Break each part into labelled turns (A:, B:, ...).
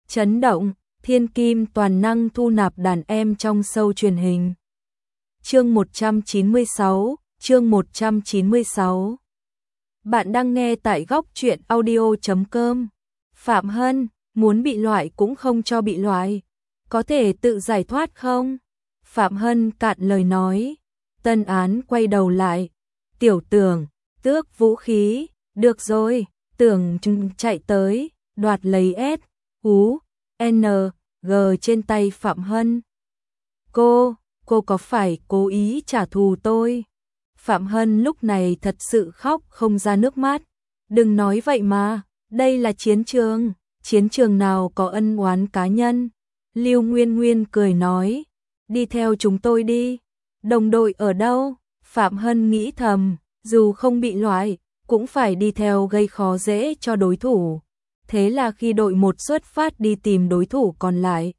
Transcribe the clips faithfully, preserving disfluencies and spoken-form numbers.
A: Chấn động, thiên kim toàn năng thu nạp đàn em trong show truyền hình. Chương một trăm chín mươi sáu, chương một trăm chín mươi sáu. Bạn đang nghe tại góc truyện audio chấm com. Phạm Hân, muốn bị loại cũng không cho bị loại. Có thể tự giải thoát không? Phạm Hân cạn lời nói. Tân Án quay đầu lại. Tiểu Tưởng, tước vũ khí. Được rồi, Tưởng chạy tới, đoạt lấy S, U, N, G trên tay Phạm Hân. Cô, cô có phải cố ý trả thù tôi? Phạm Hân lúc này thật sự khóc không ra nước mắt. Đừng nói vậy mà, đây là chiến trường, chiến trường nào có ân oán cá nhân. Lưu Nguyên Nguyên cười nói, đi theo chúng tôi đi. Đồng đội ở đâu? Phạm Hân nghĩ thầm, dù không bị loại, cũng phải đi theo gây khó dễ cho đối thủ. Thế là khi đội một xuất phát đi tìm đối thủ còn lại,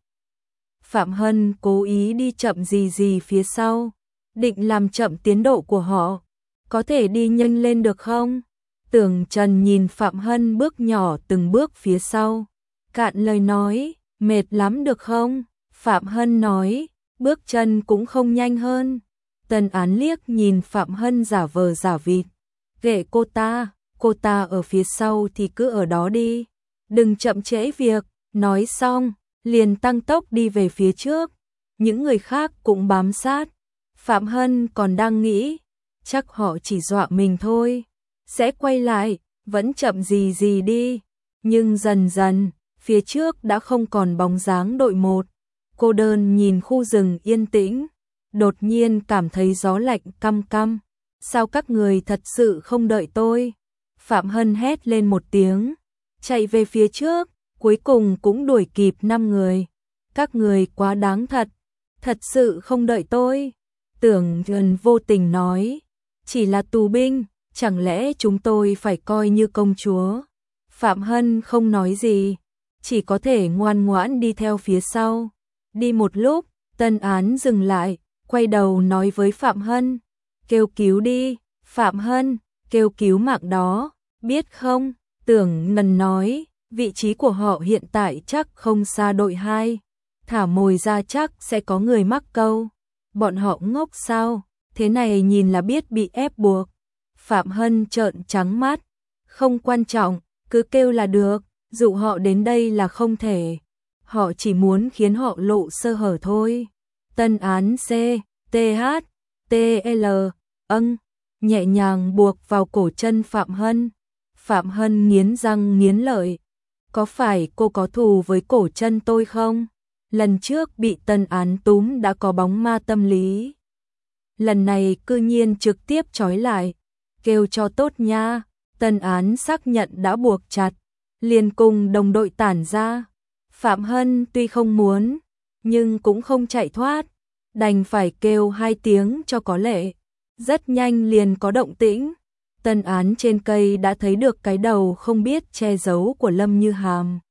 A: Phạm Hân cố ý đi chậm gì gì phía sau, định làm chậm tiến độ của họ. Có thể đi nhanh lên được không? Tưởng Trần nhìn Phạm Hân bước nhỏ từng bước phía sau, cạn lời nói, mệt lắm được không? Phạm Hân nói, bước chân cũng không nhanh hơn. Tân Án liếc nhìn Phạm Hân giả vờ giả vịt, kệ cô ta, cô ta ở phía sau thì cứ ở đó đi, đừng chậm trễ việc. Nói xong, liền tăng tốc đi về phía trước, những người khác cũng bám sát. Phạm Hân còn đang nghĩ, chắc họ chỉ dọa mình thôi, sẽ quay lại, vẫn chậm gì gì đi. Nhưng dần dần, phía trước đã không còn bóng dáng đội một. Cô đơn nhìn khu rừng yên tĩnh, đột nhiên cảm thấy gió lạnh căm căm. Sao các người thật sự không đợi tôi? Phạm Hân hét lên một tiếng, chạy về phía trước, cuối cùng cũng đuổi kịp năm người. Các người quá đáng thật, thật sự không đợi tôi. Tưởng Trần vô tình nói, chỉ là tù binh, chẳng lẽ chúng tôi phải coi như công chúa? Phạm Hân không nói gì, chỉ có thể ngoan ngoãn đi theo phía sau. Đi một lúc, Tân Án dừng lại, quay đầu nói với Phạm Hân, kêu cứu đi. Phạm Hân, kêu cứu mạng đó, biết không? Tưởng Ngân nói, vị trí của họ hiện tại chắc không xa đội hai. Thả mồi ra chắc sẽ có người mắc câu. Bọn họ ngốc sao? Thế này nhìn là biết bị ép buộc. Phạm Hân trợn trắng mắt, không quan trọng, cứ kêu là được, dụ họ đến đây là không thể. Họ chỉ muốn khiến họ lộ sơ hở thôi. Tân Án C, T H, T L, âng, nhẹ nhàng buộc vào cổ chân Phạm Hân. Phạm Hân nghiến răng nghiến lợi, có phải cô có thù với cổ chân tôi không? Lần trước bị Tân Án túm đã có bóng ma tâm lý, lần này cư nhiên trực tiếp trói lại, kêu cho tốt nha. Tân Án xác nhận đã buộc chặt, liền cùng đồng đội tản ra. Phạm Hân tuy không muốn, nhưng cũng không chạy thoát, đành phải kêu hai tiếng cho có lệ. Rất nhanh liền có động tĩnh. Tân Án trên cây đã thấy được cái đầu không biết che giấu của Lâm Như Hàm.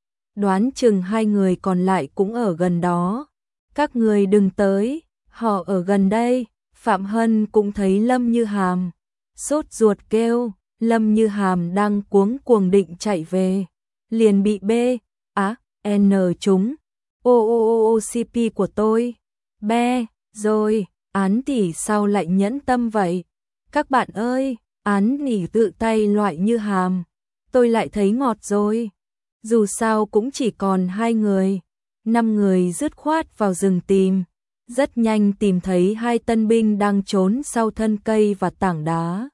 A: Đoán chừng hai người còn lại cũng ở gần đó. Các người đừng tới, họ ở gần đây. Phạm Hân cũng thấy Lâm Như Hàm, sốt ruột kêu. Lâm Như Hàm đang cuống cuồng định chạy về, liền bị B, á, N trúng. O O O O C P của tôi. Be, rồi, Án tỷ sao lại nhẫn tâm vậy? Các bạn ơi, Án nỉ tự tay loại Như Hàm, tôi lại thấy ngọt rồi. Dù sao cũng chỉ còn hai người, năm người dứt khoát vào rừng tìm. Rất nhanh tìm thấy hai tân binh đang trốn sau thân cây và tảng đá.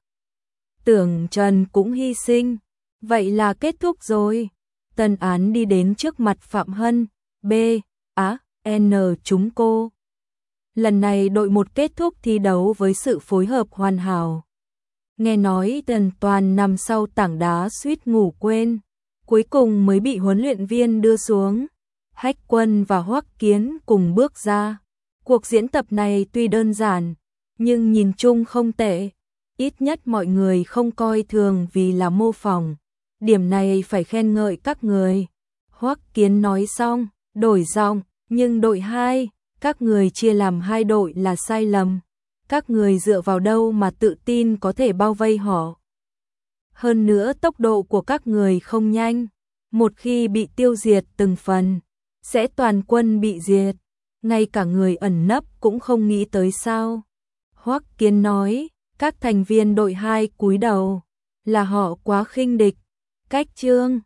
A: Tưởng Trần cũng hy sinh, vậy là kết thúc rồi. Tân Án đi đến trước mặt Phạm Hân, B, á, N chúng cô. Lần này đội một kết thúc thi đấu với sự phối hợp hoàn hảo. Nghe nói Tần Toàn nằm sau tảng đá suýt ngủ quên, cuối cùng mới bị huấn luyện viên đưa xuống. Hách Quân và Hoắc Kiến cùng bước ra. Cuộc diễn tập này tuy đơn giản, nhưng nhìn chung không tệ. Ít nhất mọi người không coi thường vì là mô phỏng. Điểm này phải khen ngợi các người. Hoắc Kiến nói xong, đổi giọng, nhưng đội hai, các người chia làm hai đội là sai lầm. Các người dựa vào đâu mà tự tin có thể bao vây họ? Hơn nữa tốc độ của các người không nhanh. Một khi bị tiêu diệt từng phần, sẽ toàn quân bị diệt, ngay cả người ẩn nấp cũng không nghĩ tới sao. Hoắc Kiến nói, các thành viên đội hai cúi đầu, là họ quá khinh địch. Cách chương